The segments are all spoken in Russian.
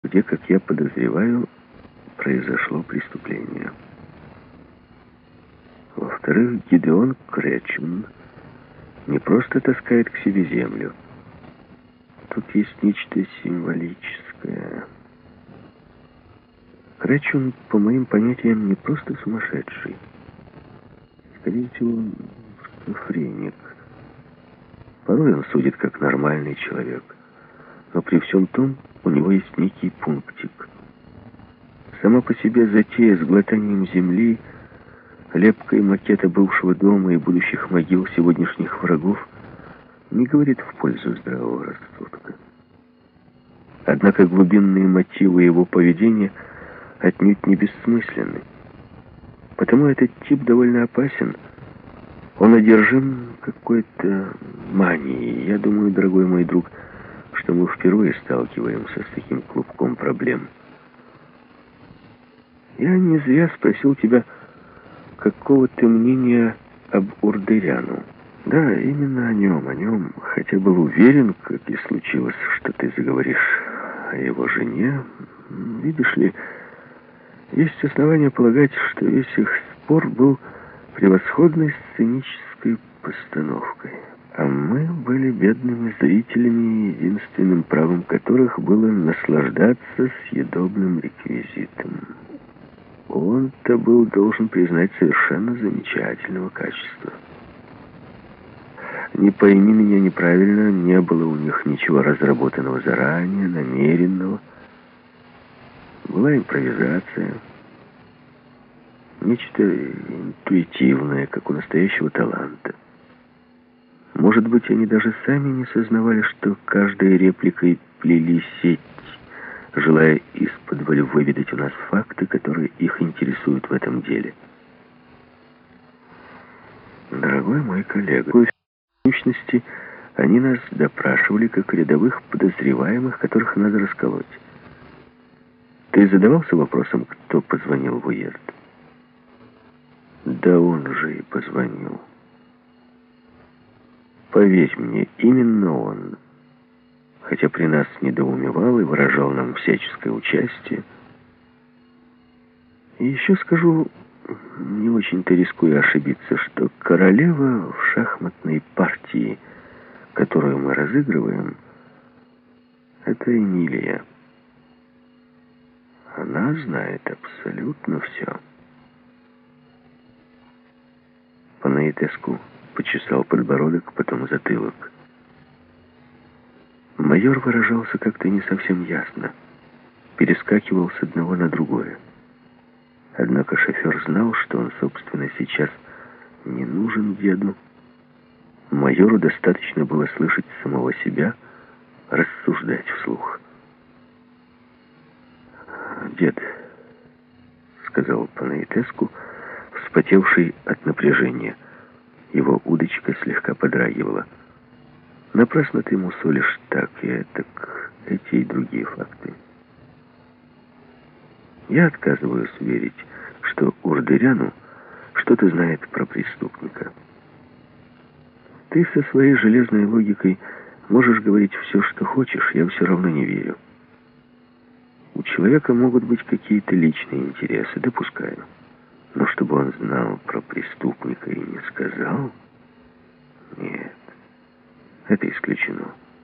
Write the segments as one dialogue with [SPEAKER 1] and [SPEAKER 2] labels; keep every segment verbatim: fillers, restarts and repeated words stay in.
[SPEAKER 1] где, как я подозреваю, произошло преступление. Во-вторых, Гидеон Кречун не просто таскает к себе землю. Тут есть нечто символическое. Кречун, по моим понятиям, не просто сумасшедший. Скорее всего, шизофреник. Порой он судит как нормальный человек. Но при всем том, у него есть некий пунктик. Сама по себе затея с глотанием земли, лепкой макета бывшего дома и будущих могил сегодняшних врагов не говорит в пользу здравого рассудка. Однако глубинные мотивы его поведения отнюдь не бессмысленны. Потому этот тип довольно опасен. Он одержим какой-то манией. Я думаю, дорогой мой друг, что мы впервые сталкиваемся с таким клубком проблем. Я не зря спросил тебя, какого ты мнения об Урдыряну. Да, именно о нем, о нем. Хотя был уверен, как и случилось, что ты заговоришь о его жене. Видишь ли, есть основания полагать, что весь их спор был превосходной сценической постановкой. А мы были бедными зрителями, единственным правом которых было наслаждаться съедобным реквизитом. Он-то был должен признать совершенно замечательного качества. Не пойми меня неправильно, не было у них ничего разработанного заранее, намеренного. Была импровизация, нечто интуитивное, как у настоящего таланта. Может быть, они даже сами не сознавали, что каждой репликой плели сеть, желая исподволь выведать у нас факты, которые их интересуют в этом деле. Дорогой мой коллега, в сущности, они нас допрашивали как рядовых подозреваемых, которых надо расколоть. Ты задавался вопросом, кто позвонил в Уерт? Да он же и позвонил. Поверь мне, именно он. Хотя при нас недоумевал и выражал нам всяческое участие. И еще скажу, не очень-то рискую ошибиться, что королева в шахматной партии, которую мы разыгрываем, это Эмилия. Она знает абсолютно все. Панаитеску почесал подбородок, потом затылок. Майор выражался как-то не совсем ясно. Перескакивал с одного на другое. Однако шофер знал, что он, собственно, сейчас не нужен деду. Майору достаточно было слышать самого себя, рассуждать вслух. «Дед», — сказал Панаитеску, вспотевший от напряжения. Его удочка слегка подрагивала. «Напрасно ты ему солишь так и этак, эти и другие факты. Я отказываюсь верить, что Урдыряну что-то знает про преступника. Ты со своей железной логикой можешь говорить все, что хочешь, я все равно не верю. У человека могут быть какие-то личные интересы, допускаю. Но чтобы он знал про преступника и не сказал, нет, это исключено.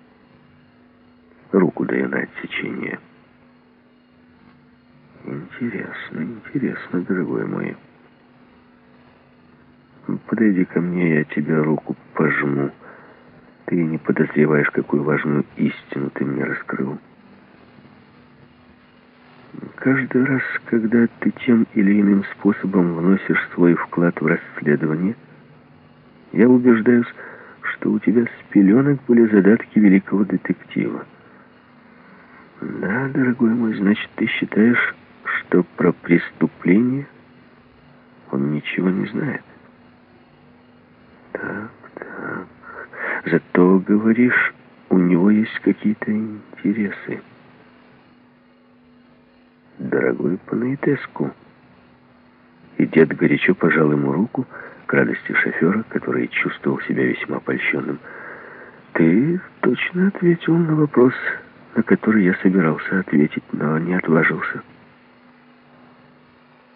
[SPEAKER 1] Руку даю на отсечение». «Интересно, интересно, дорогой мой. Подойди ко мне, я тебе руку пожму. Ты не подозреваешь, какую важную истину ты мне раскрыл. Каждый раз, когда ты тем или иным способом вносишь свой вклад в расследование, я убеждаюсь, что у тебя с пеленок были задатки великого детектива. Да, дорогой мой, значит, ты считаешь, что про преступление он ничего не знает? Так, так. Зато, говоришь, у него есть какие-то интересы. Дорогой Панаитеску. И дед горячо пожал ему руку к радости шофера, который чувствовал себя весьма польщенным. Ты точно ответил на вопрос на который я собирался ответить, но не отважился.